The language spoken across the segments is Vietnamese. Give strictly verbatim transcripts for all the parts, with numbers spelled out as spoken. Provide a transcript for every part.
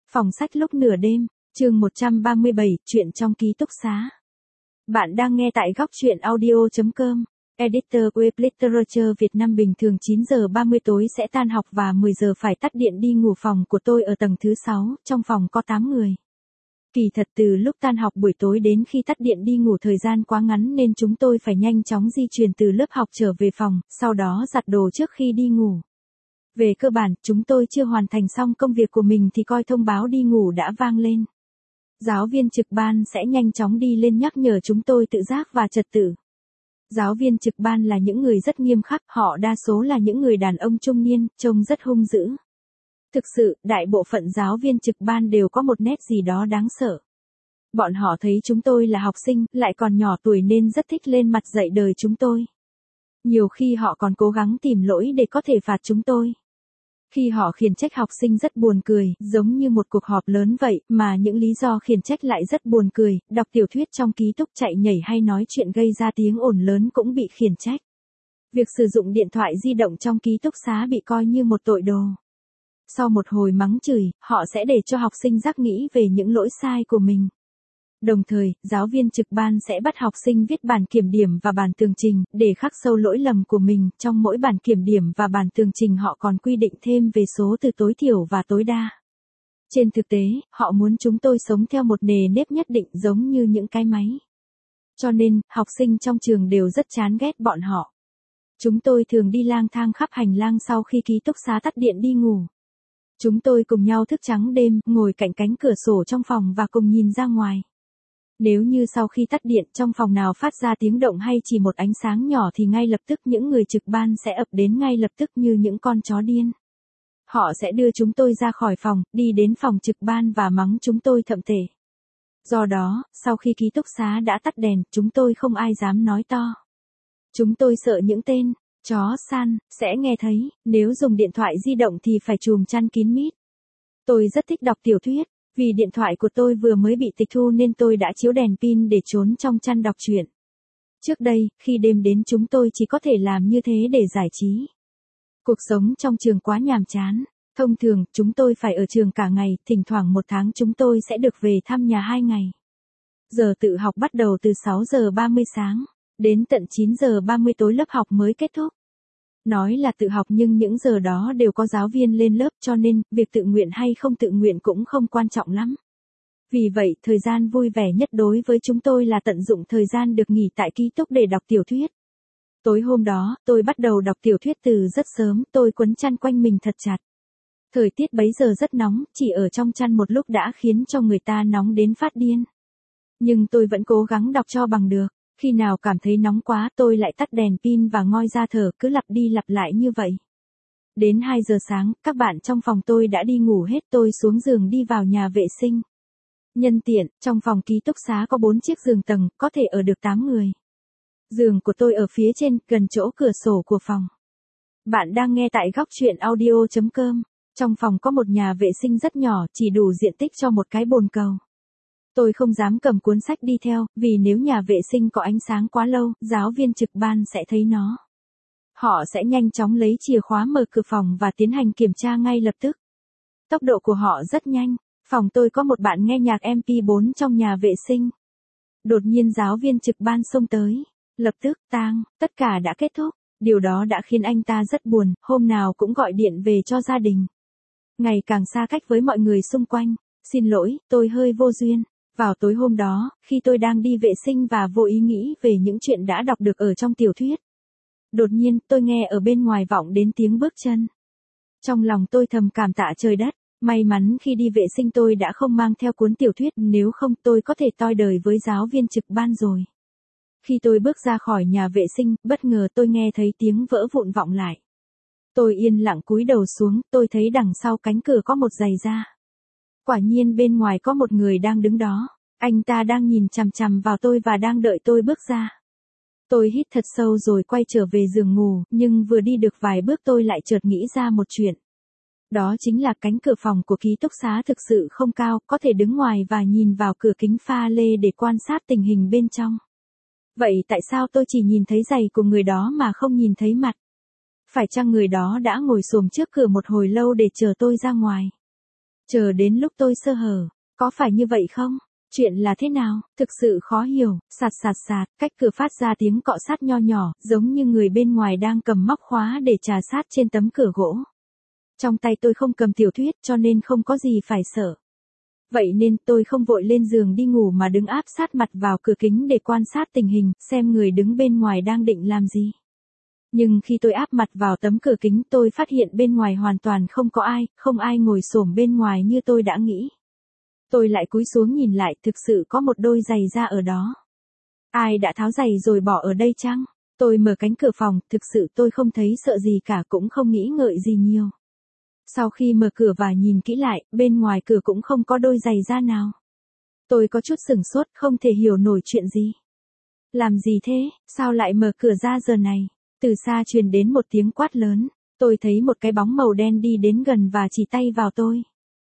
Phòng sách lúc nửa đêm, chương một trăm ba mươi bảy, chuyện trong ký túc xá. Bạn đang nghe tại góc chuyện audio chấm com. Editor Web Literature Việt Nam. Bình thường chín giờ ba mươi tối sẽ tan học và mười giờ phải tắt điện đi ngủ. Phòng của tôi ở tầng thứ sáu, trong phòng có tám người. Kỳ thật từ lúc tan học buổi tối đến khi tắt điện đi ngủ thời gian quá ngắn nên chúng tôi phải nhanh chóng di chuyển từ lớp học trở về phòng, sau đó giặt đồ trước khi đi ngủ. Về cơ bản, chúng tôi chưa hoàn thành xong công việc của mình thì coi thông báo đi ngủ đã vang lên. Giáo viên trực ban sẽ nhanh chóng đi lên nhắc nhở chúng tôi tự giác và trật tự. Giáo viên trực ban là những người rất nghiêm khắc, họ đa số là những người đàn ông trung niên, trông rất hung dữ. Thực sự, đại bộ phận giáo viên trực ban đều có một nét gì đó đáng sợ. Bọn họ thấy chúng tôi là học sinh, lại còn nhỏ tuổi nên rất thích lên mặt dạy đời chúng tôi. Nhiều khi họ còn cố gắng tìm lỗi để có thể phạt chúng tôi. Khi họ khiển trách học sinh rất buồn cười, giống như một cuộc họp lớn vậy, mà những lý do khiển trách lại rất buồn cười, đọc tiểu thuyết trong ký túc, chạy nhảy hay nói chuyện gây ra tiếng ồn lớn cũng bị khiển trách. Việc sử dụng điện thoại di động trong ký túc xá bị coi như một tội đồ. Sau một hồi mắng chửi, họ sẽ để cho học sinh giác nghĩ về những lỗi sai của mình. Đồng thời, giáo viên trực ban sẽ bắt học sinh viết bản kiểm điểm và bản tường trình, để khắc sâu lỗi lầm của mình. Trong mỗi bản kiểm điểm và bản tường trình họ còn quy định thêm về số từ tối thiểu và tối đa. Trên thực tế, họ muốn chúng tôi sống theo một nề nếp nhất định giống như những cái máy. Cho nên, học sinh trong trường đều rất chán ghét bọn họ. Chúng tôi thường đi lang thang khắp hành lang sau khi ký túc xá tắt điện đi ngủ. Chúng tôi cùng nhau thức trắng đêm, ngồi cạnh cánh cửa sổ trong phòng và cùng nhìn ra ngoài. Nếu như sau khi tắt điện trong phòng nào phát ra tiếng động hay chỉ một ánh sáng nhỏ thì ngay lập tức những người trực ban sẽ ập đến ngay lập tức như những con chó điên. Họ sẽ đưa chúng tôi ra khỏi phòng, đi đến phòng trực ban và mắng chúng tôi thậm tệ. Do đó, sau khi ký túc xá đã tắt đèn, chúng tôi không ai dám nói to. Chúng tôi sợ những tên chó săn sẽ nghe thấy, nếu dùng điện thoại di động thì phải chùm chăn kín mít. Tôi rất thích đọc tiểu thuyết. Vì điện thoại của tôi vừa mới bị tịch thu nên tôi đã chiếu đèn pin để trốn trong chăn đọc truyện. Trước đây, khi đêm đến chúng tôi chỉ có thể làm như thế để giải trí. Cuộc sống trong trường quá nhàm chán. Thông thường, chúng tôi phải ở trường cả ngày, thỉnh thoảng một tháng chúng tôi sẽ được về thăm nhà hai ngày. Giờ tự học bắt đầu từ sáu giờ ba mươi sáng, đến tận chín giờ ba mươi tối lớp học mới kết thúc. Nói là tự học nhưng những giờ đó đều có giáo viên lên lớp cho nên, việc tự nguyện hay không tự nguyện cũng không quan trọng lắm. Vì vậy, thời gian vui vẻ nhất đối với chúng tôi là tận dụng thời gian được nghỉ tại ký túc để đọc tiểu thuyết. Tối hôm đó, tôi bắt đầu đọc tiểu thuyết từ rất sớm, tôi quấn chăn quanh mình thật chặt. Thời tiết bấy giờ rất nóng, chỉ ở trong chăn một lúc đã khiến cho người ta nóng đến phát điên. Nhưng tôi vẫn cố gắng đọc cho bằng được. Khi nào cảm thấy nóng quá tôi lại tắt đèn pin và ngoi ra thở, cứ lặp đi lặp lại như vậy. Đến hai giờ sáng, các bạn trong phòng tôi đã đi ngủ hết, tôi xuống giường đi vào nhà vệ sinh. Nhân tiện, trong phòng ký túc xá có bốn chiếc giường tầng, có thể ở được tám người. Giường của tôi ở phía trên, gần chỗ cửa sổ của phòng. Bạn đang nghe tại góc chuyện audio chấm com. Trong phòng có một nhà vệ sinh rất nhỏ, chỉ đủ diện tích cho một cái bồn cầu. Tôi không dám cầm cuốn sách đi theo, vì nếu nhà vệ sinh có ánh sáng quá lâu, giáo viên trực ban sẽ thấy nó. Họ sẽ nhanh chóng lấy chìa khóa mở cửa phòng và tiến hành kiểm tra ngay lập tức. Tốc độ của họ rất nhanh. Phòng tôi có một bạn nghe nhạc em pê bốn trong nhà vệ sinh. Đột nhiên giáo viên trực ban xông tới. Lập tức, tang, tất cả đã kết thúc. Điều đó đã khiến anh ta rất buồn, hôm nào cũng gọi điện về cho gia đình. Ngày càng xa cách với mọi người xung quanh. Xin lỗi, tôi hơi vô duyên. Vào tối hôm đó, khi tôi đang đi vệ sinh và vô ý nghĩ về những chuyện đã đọc được ở trong tiểu thuyết. Đột nhiên, tôi nghe ở bên ngoài vọng đến tiếng bước chân. Trong lòng tôi thầm cảm tạ trời đất, may mắn khi đi vệ sinh tôi đã không mang theo cuốn tiểu thuyết, nếu không tôi có thể toi đời với giáo viên trực ban rồi. Khi tôi bước ra khỏi nhà vệ sinh, bất ngờ tôi nghe thấy tiếng vỡ vụn vọng lại. Tôi yên lặng cúi đầu xuống, tôi thấy đằng sau cánh cửa có một giày da. Quả nhiên bên ngoài có một người đang đứng đó, anh ta đang nhìn chằm chằm vào tôi và đang đợi tôi bước ra. Tôi hít thật sâu rồi quay trở về giường ngủ, nhưng vừa đi được vài bước tôi lại chợt nghĩ ra một chuyện. Đó chính là cánh cửa phòng của ký túc xá thực sự không cao, có thể đứng ngoài và nhìn vào cửa kính pha lê để quan sát tình hình bên trong. Vậy tại sao tôi chỉ nhìn thấy giày của người đó mà không nhìn thấy mặt? Phải chăng người đó đã ngồi xổm trước cửa một hồi lâu để chờ tôi ra ngoài? Chờ đến lúc tôi sơ hở, có phải như vậy không? Chuyện là thế nào? Thực sự khó hiểu, sạt sạt sạt, cách cửa phát ra tiếng cọ sát nho nhỏ, giống như người bên ngoài đang cầm móc khóa để trà sát trên tấm cửa gỗ. Trong tay tôi không cầm tiểu thuyết cho nên không có gì phải sợ. Vậy nên tôi không vội lên giường đi ngủ mà đứng áp sát mặt vào cửa kính để quan sát tình hình, xem người đứng bên ngoài đang định làm gì. Nhưng khi tôi áp mặt vào tấm cửa kính tôi phát hiện bên ngoài hoàn toàn không có ai, không ai ngồi xổm bên ngoài như tôi đã nghĩ. Tôi lại cúi xuống nhìn lại, thực sự có một đôi giày da ở đó. Ai đã tháo giày rồi bỏ ở đây chăng? Tôi mở cánh cửa phòng, thực sự tôi không thấy sợ gì cả, cũng không nghĩ ngợi gì nhiều. Sau khi mở cửa và nhìn kỹ lại, bên ngoài cửa cũng không có đôi giày da nào. Tôi có chút sửng sốt, không thể hiểu nổi chuyện gì. Làm gì thế, sao lại mở cửa ra giờ này? Từ xa truyền đến một tiếng quát lớn, tôi thấy một cái bóng màu đen đi đến gần và chỉ tay vào tôi.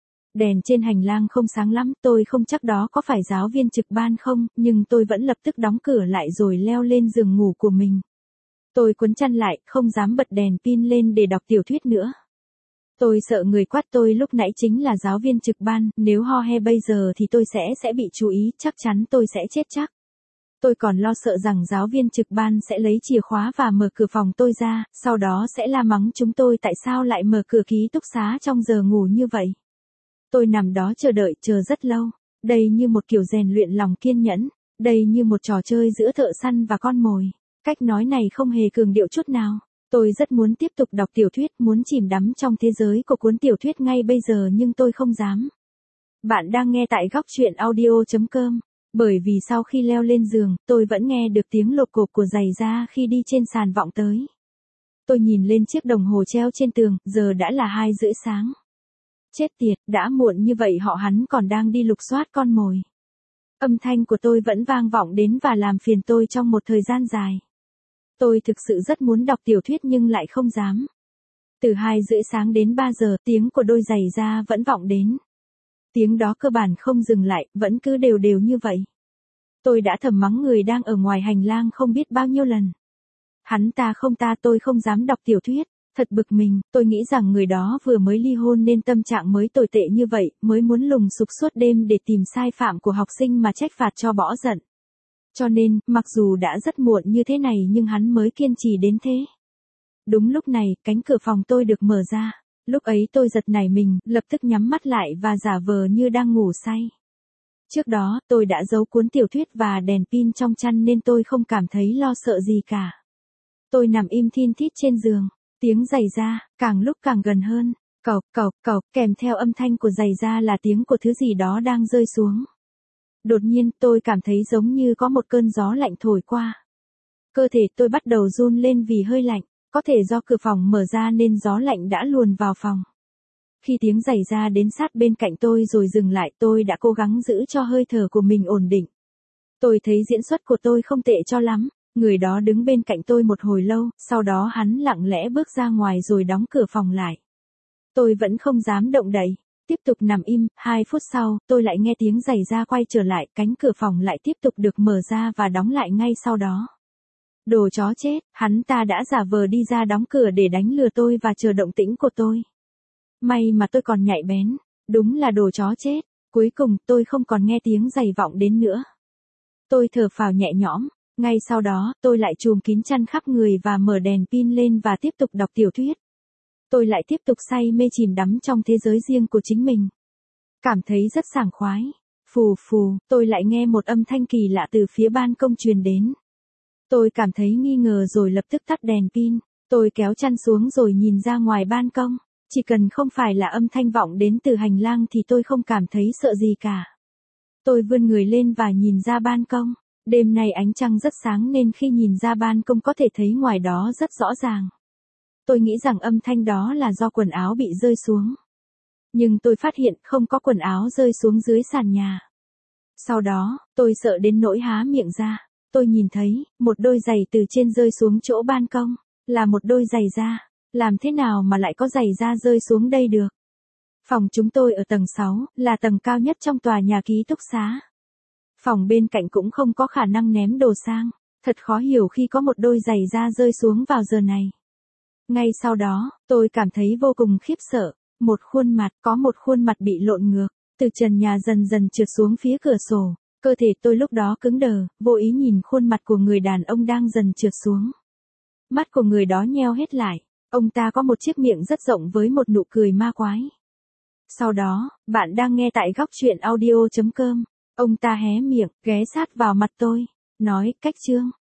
Đèn trên hành lang không sáng lắm, tôi không chắc đó có phải giáo viên trực ban không, nhưng tôi vẫn lập tức đóng cửa lại rồi leo lên giường ngủ của mình. Tôi cuốn chăn lại, không dám bật đèn pin lên để đọc tiểu thuyết nữa. Tôi sợ người quát tôi lúc nãy chính là giáo viên trực ban, nếu ho he bây giờ thì tôi sẽ sẽ bị chú ý, chắc chắn tôi sẽ chết chắc. Tôi còn lo sợ rằng giáo viên trực ban sẽ lấy chìa khóa và mở cửa phòng tôi ra, sau đó sẽ la mắng chúng tôi tại sao lại mở cửa ký túc xá trong giờ ngủ như vậy. Tôi nằm đó chờ đợi, chờ rất lâu. Đây như một kiểu rèn luyện lòng kiên nhẫn, đây như một trò chơi giữa thợ săn và con mồi. Cách nói này không hề cường điệu chút nào. Tôi rất muốn tiếp tục đọc tiểu thuyết, muốn chìm đắm trong thế giới của cuốn tiểu thuyết ngay bây giờ nhưng tôi không dám. Bạn đang nghe tại góc truyện audio chấm com. Bởi vì sau khi leo lên giường, tôi vẫn nghe được tiếng lộp cộp của giày da khi đi trên sàn vọng tới. Tôi nhìn lên chiếc đồng hồ treo trên tường, giờ đã là hai rưỡi sáng. Chết tiệt, đã muộn như vậy họ hắn còn đang đi lục soát con mồi. Âm thanh của tôi vẫn vang vọng đến và làm phiền tôi trong một thời gian dài. Tôi thực sự rất muốn đọc tiểu thuyết nhưng lại không dám. Từ hai rưỡi sáng đến ba giờ, tiếng của đôi giày da vẫn vọng đến. Tiếng đó cơ bản không dừng lại, vẫn cứ đều đều như vậy. Tôi đã thầm mắng người đang ở ngoài hành lang không biết bao nhiêu lần. Hắn ta không ta tôi không dám đọc tiểu thuyết. Thật bực mình, tôi nghĩ rằng người đó vừa mới ly hôn nên tâm trạng mới tồi tệ như vậy, mới muốn lùng sục suốt đêm để tìm sai phạm của học sinh mà trách phạt cho bỏ giận. Cho nên, mặc dù đã rất muộn như thế này nhưng hắn mới kiên trì đến thế. Đúng lúc này, cánh cửa phòng tôi được mở ra. Lúc ấy tôi giật nảy mình, lập tức nhắm mắt lại và giả vờ như đang ngủ say. Trước đó, tôi đã giấu cuốn tiểu thuyết và đèn pin trong chăn nên tôi không cảm thấy lo sợ gì cả. Tôi nằm im thin thít trên giường. Tiếng giày da, càng lúc càng gần hơn, cộc cộc cộc, kèm theo âm thanh của giày da là tiếng của thứ gì đó đang rơi xuống. Đột nhiên tôi cảm thấy giống như có một cơn gió lạnh thổi qua. Cơ thể tôi bắt đầu run lên vì hơi lạnh, có thể do cửa phòng mở ra nên gió lạnh đã luồn vào phòng. Khi tiếng giày da đến sát bên cạnh tôi rồi dừng lại tôi đã cố gắng giữ cho hơi thở của mình ổn định. Tôi thấy diễn xuất của tôi không tệ cho lắm. Người đó đứng bên cạnh tôi một hồi lâu, sau đó hắn lặng lẽ bước ra ngoài rồi đóng cửa phòng lại. Tôi vẫn không dám động đậy, tiếp tục nằm im, hai phút sau, tôi lại nghe tiếng giày da quay trở lại, cánh cửa phòng lại tiếp tục được mở ra và đóng lại ngay sau đó. Đồ chó chết, hắn ta đã giả vờ đi ra đóng cửa để đánh lừa tôi và chờ động tĩnh của tôi. May mà tôi còn nhạy bén, đúng là đồ chó chết, cuối cùng tôi không còn nghe tiếng giày vọng đến nữa. Tôi thở phào nhẹ nhõm. Ngay sau đó, tôi lại trùm kín chăn khắp người và mở đèn pin lên và tiếp tục đọc tiểu thuyết. Tôi lại tiếp tục say mê chìm đắm trong thế giới riêng của chính mình. Cảm thấy rất sảng khoái. Phù phù, tôi lại nghe một âm thanh kỳ lạ từ phía ban công truyền đến. Tôi cảm thấy nghi ngờ rồi lập tức tắt đèn pin. Tôi kéo chăn xuống rồi nhìn ra ngoài ban công. Chỉ cần không phải là âm thanh vọng đến từ hành lang thì tôi không cảm thấy sợ gì cả. Tôi vươn người lên và nhìn ra ban công. Đêm nay ánh trăng rất sáng nên khi nhìn ra ban công có thể thấy ngoài đó rất rõ ràng. Tôi nghĩ rằng âm thanh đó là do quần áo bị rơi xuống. Nhưng tôi phát hiện không có quần áo rơi xuống dưới sàn nhà. Sau đó, tôi sợ đến nỗi há miệng ra. Tôi nhìn thấy, một đôi giày từ trên rơi xuống chỗ ban công. Là một đôi giày da. Làm thế nào mà lại có giày da rơi xuống đây được? Phòng chúng tôi ở tầng sáu, là tầng cao nhất trong tòa nhà ký túc xá. Phòng bên cạnh cũng không có khả năng ném đồ sang. Thật khó hiểu khi có một đôi giày da rơi xuống vào giờ này. Ngay sau đó, tôi cảm thấy vô cùng khiếp sợ. Một khuôn mặt, có một khuôn mặt bị lộn ngược, từ trần nhà dần dần trượt xuống phía cửa sổ. Cơ thể tôi lúc đó cứng đờ, vô ý nhìn khuôn mặt của người đàn ông đang dần trượt xuống. Mắt của người đó nheo hết lại, ông ta có một chiếc miệng rất rộng với một nụ cười ma quái. Sau đó, bạn đang nghe tại góc truyện audio chấm com. Ông ta hé miệng, ghé sát vào mặt tôi, nói, Cách Trương,